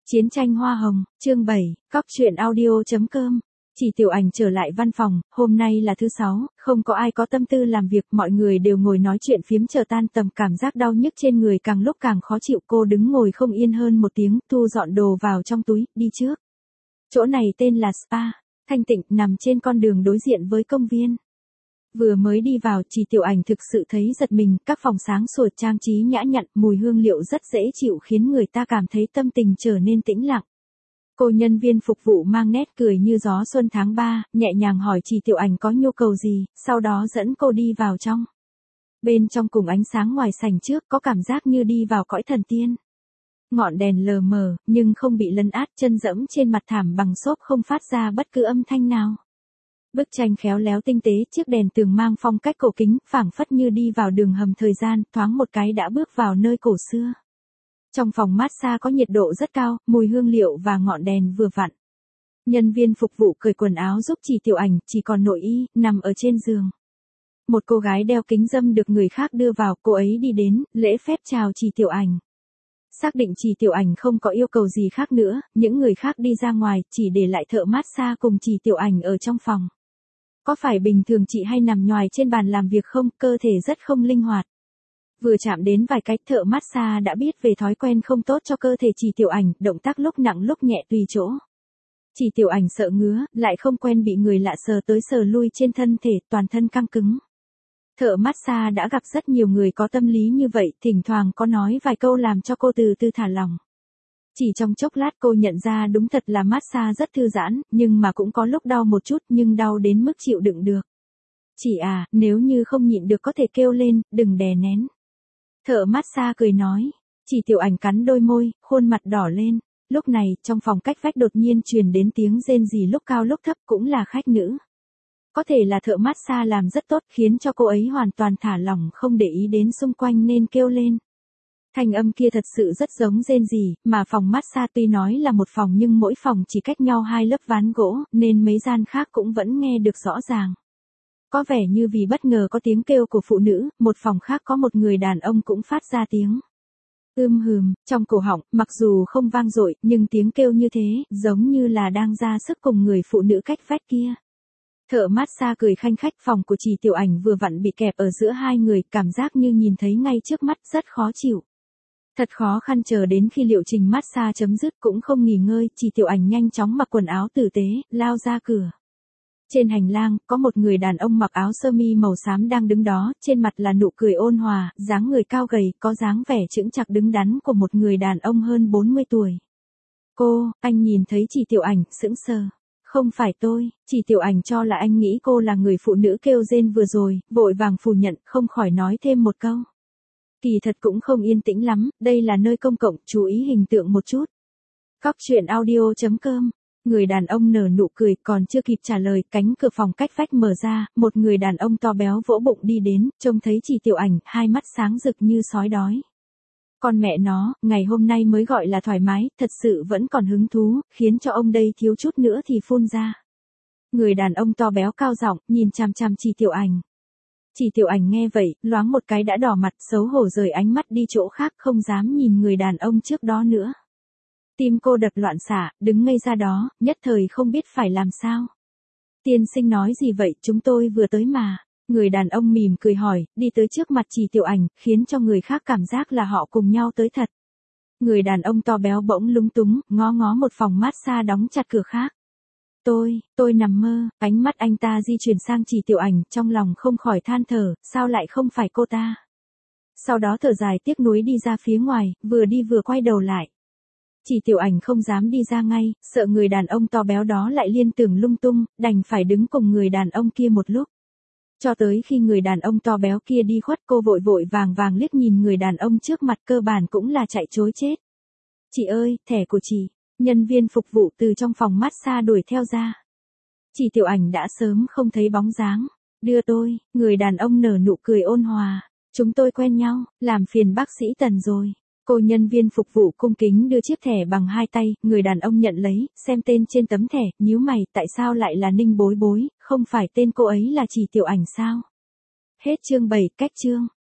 Chiến tranh hoa hồng, chương 7, cóc truyện audio.com. Chỉ Tiểu Ảnh trở lại văn phòng, hôm nay là thứ 6, không có ai có tâm tư làm việc, mọi người đều ngồi nói chuyện phiếm chờ tan tầm, cảm giác đau nhức trên người càng lúc càng khó chịu, cô đứng ngồi không yên hơn một tiếng, thu dọn đồ vào trong túi, đi trước. Chỗ này tên là Spa, thanh tịnh, nằm trên con đường đối diện với công viên. Vừa mới đi vào, Chỉ Tiểu Ảnh thực sự thấy giật mình, các phòng sáng sủa trang trí nhã nhặn, mùi hương liệu rất dễ chịu khiến người ta cảm thấy tâm tình trở nên tĩnh lặng. Cô nhân viên phục vụ mang nét cười như gió xuân tháng 3, nhẹ nhàng hỏi Chỉ Tiểu Ảnh có nhu cầu gì, sau đó dẫn cô đi vào trong. Bên trong cùng ánh sáng ngoài sảnh trước có cảm giác như đi vào cõi thần tiên. Ngọn đèn lờ mờ, nhưng không bị lấn át, chân dẫm trên mặt thảm bằng xốp không phát ra bất cứ âm thanh nào. Bức tranh khéo léo tinh tế, chiếc đèn tường mang phong cách cổ kính, phảng phất như đi vào đường hầm thời gian, thoáng một cái đã bước vào nơi cổ xưa. Trong phòng massage có nhiệt độ rất cao, mùi hương liệu và ngọn đèn vừa vặn. Nhân viên phục vụ cởi quần áo giúp Chỉ Tiểu Ảnh, chỉ còn nội y, nằm ở trên giường. Một cô gái đeo kính râm được người khác đưa vào, cô ấy đi đến, lễ phép chào Chỉ Tiểu Ảnh. Xác định Chỉ Tiểu Ảnh không có yêu cầu gì khác nữa, những người khác đi ra ngoài, chỉ để lại thợ massage cùng Chỉ Tiểu Ảnh ở trong phòng. Có phải bình thường chị hay nằm nhoài trên bàn làm việc không, cơ thể rất không linh hoạt. Vừa chạm đến vài cái, thợ massage đã biết về thói quen không tốt cho cơ thể Chỉ Tiểu Ảnh, động tác lúc nặng lúc nhẹ tùy chỗ. Chỉ Tiểu Ảnh sợ ngứa, lại không quen bị người lạ sờ tới sờ lui trên thân thể, toàn thân căng cứng. Thợ massage đã gặp rất nhiều người có tâm lý như vậy, thỉnh thoảng có nói vài câu làm cho cô từ từ thả lỏng. Chỉ trong chốc lát cô nhận ra đúng thật là massage rất thư giãn, nhưng mà cũng có lúc đau một chút, nhưng đau đến mức chịu đựng được. Chỉ à, nếu như không nhịn được có thể kêu lên, đừng đè nén. Thợ massage cười nói. Chỉ Tiểu Ảnh cắn đôi môi, khuôn mặt đỏ lên. Lúc này, trong phòng cách vách đột nhiên truyền đến tiếng rên rỉ lúc cao lúc thấp, cũng là khách nữ. Có thể là thợ massage làm rất tốt, khiến cho cô ấy hoàn toàn thả lỏng, không để ý đến xung quanh nên kêu lên. Thanh âm kia thật sự rất giống rên rỉ, mà phòng massage tuy nói là một phòng nhưng mỗi phòng chỉ cách nhau 2 lớp ván gỗ, nên mấy gian khác cũng vẫn nghe được rõ ràng. Có vẻ như vì bất ngờ có tiếng kêu của phụ nữ, một phòng khác có một người đàn ông cũng phát ra tiếng trong cổ họng, mặc dù không vang dội, nhưng tiếng kêu như thế, giống như là đang ra sức cùng người phụ nữ cách vách kia. Thợ massage cười khanh khách, phòng của Chỉ Tiểu Ảnh vừa vặn bị kẹp ở giữa hai người, cảm giác như nhìn thấy ngay trước mắt, rất khó chịu. Thật khó khăn, chờ đến khi liệu trình massage chấm dứt cũng không nghỉ ngơi, Chỉ Tiểu Ảnh nhanh chóng mặc quần áo tử tế, lao ra cửa. Trên hành lang, có một người đàn ông mặc áo sơ mi màu xám đang đứng đó, trên mặt là nụ cười ôn hòa, dáng người cao gầy, có dáng vẻ chững chạc đứng đắn của một người đàn ông hơn 40 tuổi. Anh nhìn thấy Chỉ Tiểu Ảnh, sững sờ. Không phải tôi, Chỉ Tiểu Ảnh cho là anh nghĩ cô là người phụ nữ kêu rên vừa rồi, vội vàng phủ nhận, không khỏi nói thêm một câu. Kỳ thật cũng không yên tĩnh lắm, đây là nơi công cộng, chú ý hình tượng một chút. Cóc truyện audio.com. Người đàn ông nở nụ cười, còn chưa kịp trả lời, cánh cửa phòng cách vách mở ra, một người đàn ông to béo vỗ bụng đi đến, trông thấy Chỉ Tiểu Ảnh, hai mắt sáng rực như sói đói. Con mẹ nó, ngày hôm nay mới gọi là thoải mái, thật sự vẫn còn hứng thú, khiến cho ông đây thiếu chút nữa thì phun ra. Người đàn ông to béo cao giọng, nhìn chằm chằm Chỉ Tiểu Ảnh. Chỉ Tiểu Ảnh nghe vậy, loáng một cái đã đỏ mặt, xấu hổ rời ánh mắt đi chỗ khác, không dám nhìn người đàn ông trước đó nữa. Tim cô đập loạn xạ, đứng ngây ra đó, nhất thời không biết phải làm sao. Tiên sinh nói gì vậy, chúng tôi vừa tới mà. Người đàn ông mỉm cười hỏi, đi tới trước mặt Chỉ Tiểu Ảnh, khiến cho người khác cảm giác là họ cùng nhau tới thật. Người đàn ông to béo bỗng lúng túng, ngó ngó một phòng massage đóng chặt cửa khác. Tôi nằm mơ, ánh mắt anh ta di chuyển sang Chỉ Tiểu Ảnh, trong lòng không khỏi than thở, sao lại không phải cô ta. Sau đó thở dài tiếc nuối đi ra phía ngoài, vừa đi vừa quay đầu lại. Chỉ Tiểu Ảnh không dám đi ra ngay, sợ người đàn ông to béo đó lại liên tưởng lung tung, đành phải đứng cùng người đàn ông kia một lúc. Cho tới khi người đàn ông to béo kia đi khuất, cô vội vội vàng vàng liếc nhìn người đàn ông trước mặt, cơ bản cũng là chạy trối chết. Chị ơi, thẻ của chị. Nhân viên phục vụ từ trong phòng massage đuổi theo ra. Chỉ Tiểu Ảnh đã sớm không thấy bóng dáng. Đưa tôi, người đàn ông nở nụ cười ôn hòa. Chúng tôi quen nhau, làm phiền bác sĩ Tần rồi. Cô nhân viên phục vụ cung kính đưa chiếc thẻ bằng hai tay, người đàn ông nhận lấy, xem tên trên tấm thẻ, nhíu mày, tại sao lại là Ninh Bối Bối, không phải tên cô ấy là Chỉ Tiểu Ảnh sao? Hết chương 7, cách chương.